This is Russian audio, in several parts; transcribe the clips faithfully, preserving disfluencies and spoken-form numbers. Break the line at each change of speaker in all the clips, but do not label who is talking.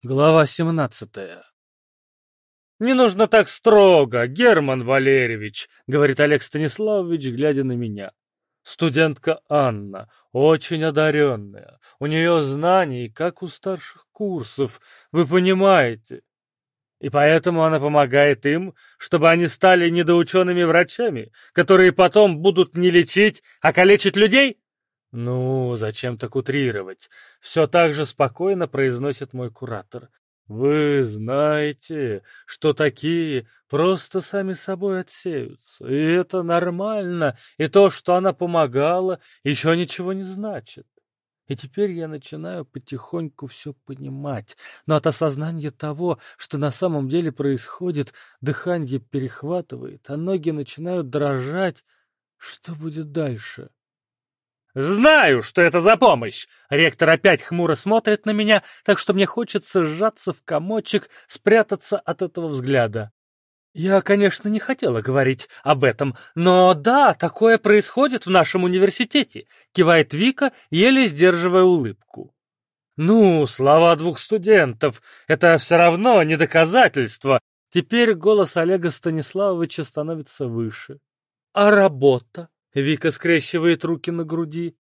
Глава семнадцатая. «Не нужно так строго, Герман Валерьевич», — говорит Олег Станиславович, глядя на меня. «Студентка Анна, очень одаренная. У нее знаний, как у старших курсов, вы понимаете. И поэтому она помогает им, чтобы они стали недоучеными врачами, которые потом будут не лечить, а калечить людей?» «Ну, зачем так утрировать?» — все так же спокойно произносит мой куратор. «Вы знаете, что такие просто сами собой отсеются, и это нормально, и то, что она помогала, еще ничего не значит». И теперь я начинаю потихоньку все понимать, но от осознания того, что на самом деле происходит, дыхание перехватывает, а ноги начинают дрожать. Что будет дальше? «Знаю, что это за помощь!» Ректор опять хмуро смотрит на меня, так что мне хочется сжаться в комочек, спрятаться от этого взгляда. Я, конечно, не хотела говорить об этом, но да, такое происходит в нашем университете, кивает Вика, еле сдерживая улыбку. Ну, слова двух студентов, это все равно не доказательство. Теперь голос Олега Станиславовича становится выше. А работа? Вика скрещивает руки на груди.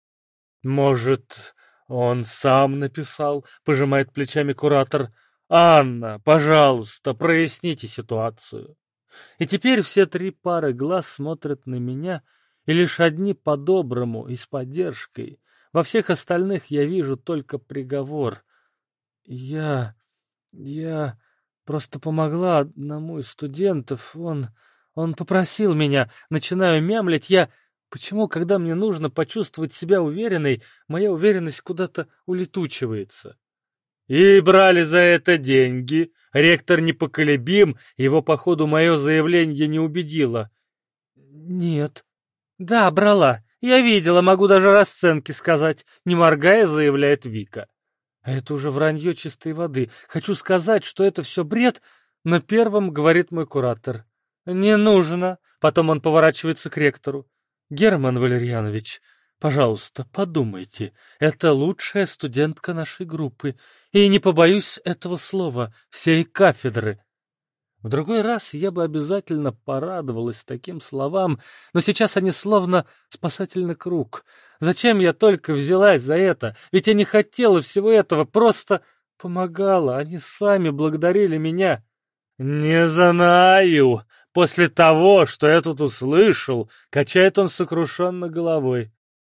«Может, он сам написал?» — пожимает плечами куратор. «Анна, пожалуйста, проясните ситуацию». И теперь все три пары глаз смотрят на меня, и лишь одни по-доброму и с поддержкой. Во всех остальных я вижу только приговор. Я... я просто помогла одному из студентов. Он... он попросил меня. Начинаю мямлить. Я... Почему, когда мне нужно почувствовать себя уверенной, моя уверенность куда-то улетучивается? И брали за это деньги. Ректор непоколебим, его, походу, мое заявление не убедило. Нет. Да, брала. Я видела, могу даже расценки сказать. Не моргая, заявляет Вика. А это уже вранье чистой воды. Хочу сказать, что это все бред, но первым говорит мой куратор. Не нужно. Потом он поворачивается к ректору. Герман Валерьянович, пожалуйста, подумайте. Это лучшая студентка нашей группы. И не побоюсь этого слова, всей кафедры. В другой раз я бы обязательно порадовалась таким словам, но сейчас они словно спасательный круг. Зачем я только взялась за это? Ведь я не хотела всего этого, просто помогала. Они сами благодарили меня. «Не знаю. После того, что я тут услышал», — качает он сокрушенно головой.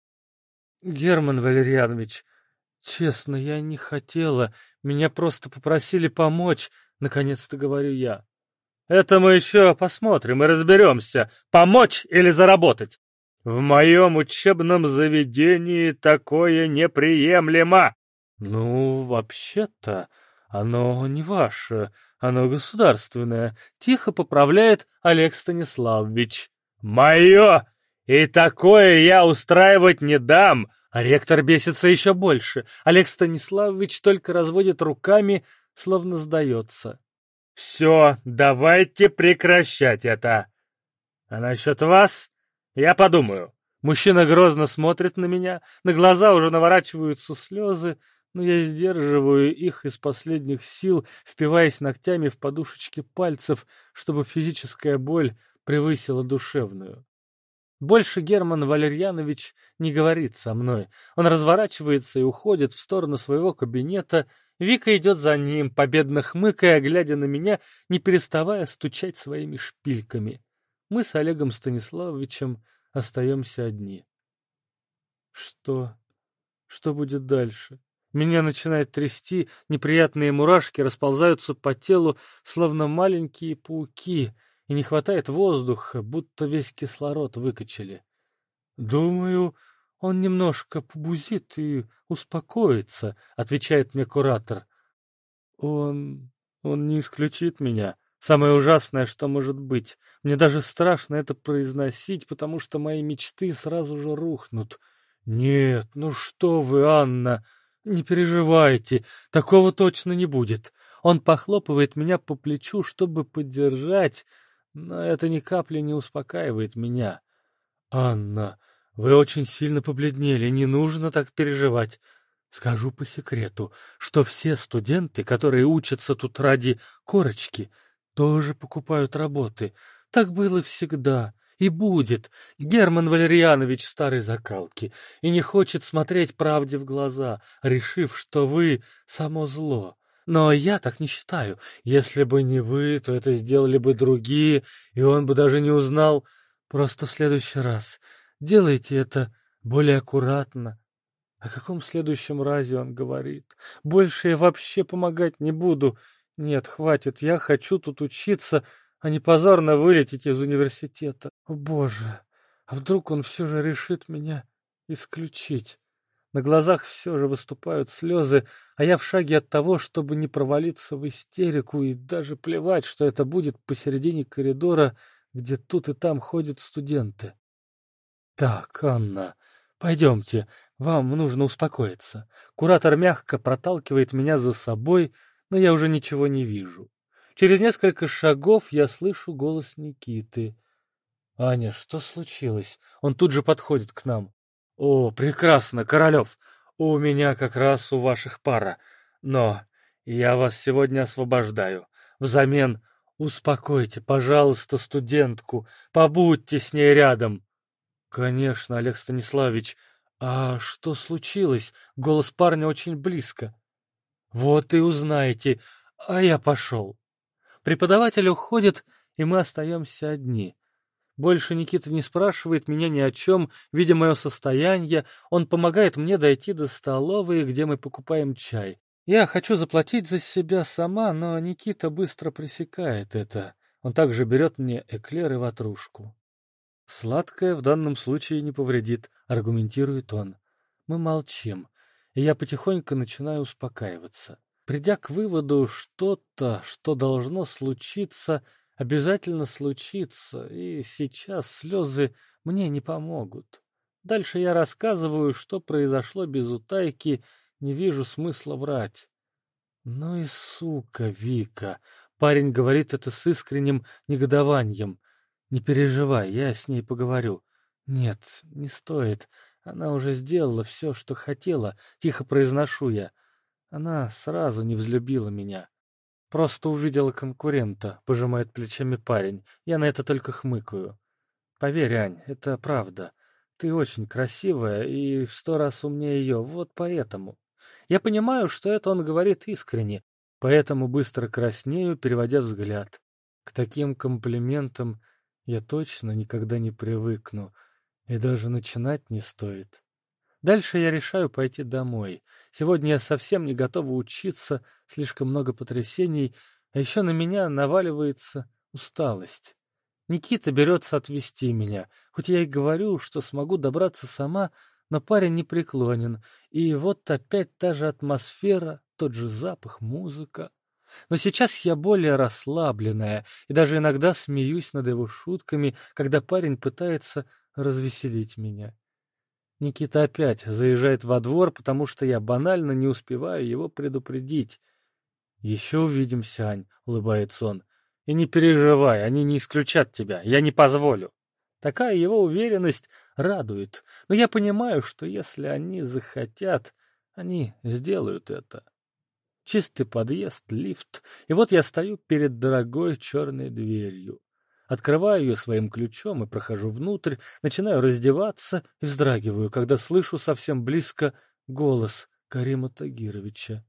«Герман Валерьянович, честно, я не хотела. Меня просто попросили помочь», — наконец-то говорю я. «Это мы еще посмотрим и разберемся, помочь или заработать. В моем учебном заведении такое неприемлемо». «Ну, вообще-то, оно не ваше, оно государственное», — тихо поправляет Олег Станиславович. «Мое! И такое я устраивать не дам!» А ректор бесится еще больше. Олег Станиславович только разводит руками, словно сдается. «Все, давайте прекращать это. А насчет вас я подумаю». Мужчина грозно смотрит на меня, на глаза уже наворачиваются слезы, но я сдерживаю их из последних сил, впиваясь ногтями в подушечки пальцев, чтобы физическая боль превысила душевную. Больше Герман Валерьянович не говорит со мной. Он разворачивается и уходит в сторону своего кабинета. Вика идет за ним, победно хмыкая, глядя на меня, не переставая стучать своими шпильками. Мы с Олегом Станиславовичем остаемся одни. Что? Что будет дальше? Меня начинает трясти, неприятные мурашки расползаются по телу, словно маленькие пауки, и не хватает воздуха, будто весь кислород выкачали. «Думаю, он немножко побузит и успокоится», — отвечает мне куратор. «Он... он не исключит меня. Самое ужасное, что может быть. Мне даже страшно это произносить, потому что мои мечты сразу же рухнут. Нет, ну что вы, Анна, не переживайте, такого точно не будет». Он похлопывает меня по плечу, чтобы поддержать, но это ни капли не успокаивает меня. «Анна, вы очень сильно побледнели, не нужно так переживать». Скажу по секрету, что все студенты, которые учатся тут ради корочки, тоже покупают работы. Так было всегда и будет. Герман Валерьянович старой закалки и не хочет смотреть правде в глаза, решив, что вы — само зло. Но я так не считаю. Если бы не вы, то это сделали бы другие, и он бы даже не узнал. Просто в следующий раз делайте это более аккуратно. О каком следующем разе он говорит? Больше я вообще помогать не буду. Нет, хватит, я хочу тут учиться, а не позорно вылететь из университета. О, Боже, а вдруг он все же решит меня исключить? На глазах все же выступают слезы, а я в шаге от того, чтобы не провалиться в истерику и даже плевать, что это будет посередине коридора, где тут и там ходят студенты. Так, Анна, пойдемте, вам нужно успокоиться. Куратор мягко проталкивает меня за собой, но я уже ничего не вижу. Через несколько шагов я слышу голос Никиты. «Аня, что случилось?» Он тут же подходит к нам. «О, прекрасно, Королев! У меня как раз у ваших пара. Но я вас сегодня освобождаю. Взамен успокойте, пожалуйста, студентку, побудьте с ней рядом». «Конечно, Олег Станиславович. А что случилось?» Голос парня очень близко. «Вот и узнаете. А я пошел». Преподаватель уходит, и мы остаемся одни. Больше Никита не спрашивает меня ни о чем, видя мое состояние, он помогает мне дойти до столовой, где мы покупаем чай. Я хочу заплатить за себя сама, но Никита быстро пресекает это. Он также берет мне эклер и ватрушку. «Сладкое в данном случае не повредит», — аргументирует он. Мы молчим, и я потихоньку начинаю успокаиваться. Придя к выводу, что-то, что должно случиться, обязательно случится, и сейчас слезы мне не помогут. Дальше я рассказываю, что произошло без утайки, не вижу смысла врать. «Ну и сука, Вика!» Парень говорит это с искренним негодованием. «Не переживай, я с ней поговорю». «Нет, не стоит. Она уже сделала все, что хотела», — тихо произношу я. Она сразу не взлюбила меня. Просто увидела конкурента, пожимает плечами парень. Я на это только хмыкаю. Поверь, Ань, это правда. Ты очень красивая и в сто раз умнее ее, вот поэтому. Я понимаю, что это он говорит искренне, поэтому быстро краснею, переводя взгляд. К таким комплиментам я точно никогда не привыкну, и даже начинать не стоит. Дальше я решаю пойти домой. Сегодня я совсем не готова учиться, слишком много потрясений, а еще на меня наваливается усталость. Никита берется отвезти меня, хоть я и говорю, что смогу добраться сама, но парень не преклонен, и вот опять та же атмосфера, тот же запах, музыка. Но сейчас я более расслабленная и даже иногда смеюсь над его шутками, когда парень пытается развеселить меня. Никита опять заезжает во двор, потому что я банально не успеваю его предупредить. «Еще увидимся, Ань», — улыбается он. «И не переживай, они не исключат тебя, я не позволю». Такая его уверенность радует, но я понимаю, что если они захотят, они сделают это. Чистый подъезд, лифт, и вот я стою перед дорогой черной дверью. Открываю ее своим ключом и прохожу внутрь, начинаю раздеваться и вздрагиваю, когда слышу совсем близко голос Карима Тагировича.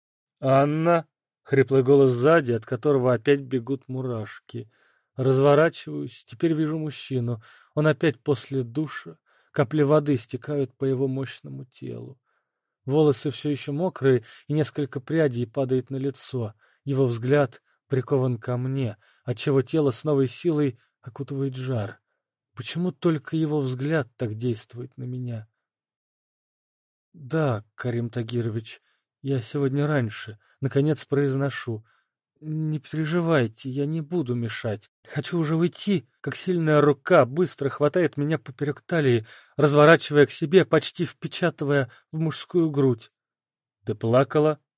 «Анна!» — хриплый голос сзади, от которого опять бегут мурашки. Разворачиваюсь, теперь вижу мужчину. Он опять после душа. Капли воды стекают по его мощному телу. Волосы все еще мокрые, и несколько прядей падает на лицо. Его взгляд прикован ко мне, отчего тело с новой силой окутывает жар. Почему только его взгляд так действует на меня? «Да, Карим Тагирович, я сегодня раньше, наконец произношу. Не переживайте, я не буду мешать. Хочу уже уйти, как сильная рука быстро хватает меня поперек талии, разворачивая к себе, почти впечатывая в мужскую грудь. Ты плакала?»